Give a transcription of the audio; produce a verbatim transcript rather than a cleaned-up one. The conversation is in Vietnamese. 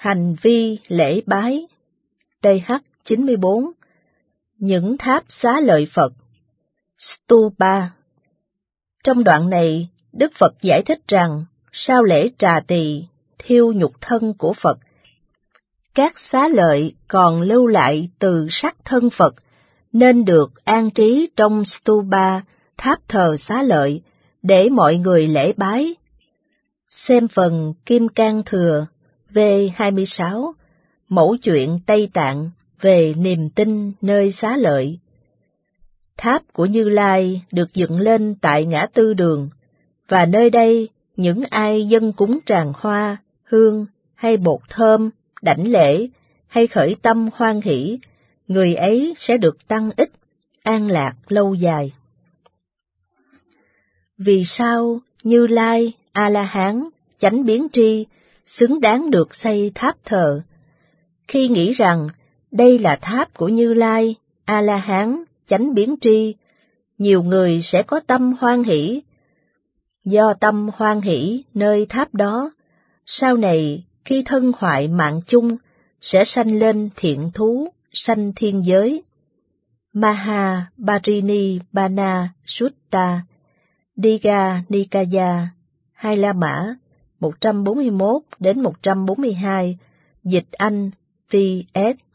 Hành vi lễ bái T H chín mươi bốn. Những tháp xá lợi Phật Stupa. Trong đoạn này, Đức Phật giải thích rằng sau lễ trà tỳ, thiêu nhục thân của Phật, các xá lợi còn lưu lại từ sắc thân Phật nên được an trí trong stupa, tháp thờ xá lợi, để mọi người lễ bái. Xem phần Kim Cang Thừa V hai mươi sáu, Mẫu chuyện Tây Tạng về niềm tin nơi xá lợi. Tháp của Như Lai được dựng lên tại ngã tư đường, và nơi đây những ai dâng cúng tràng hoa, hương hay bột thơm, đảnh lễ hay khởi tâm hoan hỷ, người ấy sẽ được tăng ích, an lạc lâu dài. Vì sao Như Lai, A-la-hán, chánh biến tri, xứng đáng được xây tháp thờ? Khi nghĩ rằng đây là tháp của Như Lai, A-la-hán, chánh biến tri, nhiều người sẽ có tâm hoan hỷ. Do tâm hoan hỷ nơi tháp đó, sau này khi thân hoại mạng chung, sẽ sanh lên thiện thú, sanh thiên giới. Maha Parinibbana Sutta, Digha Nikaya, Hai La Mã, một trăm bốn mươi mốt đến một trăm bốn mươi hai, dịch Anh, V S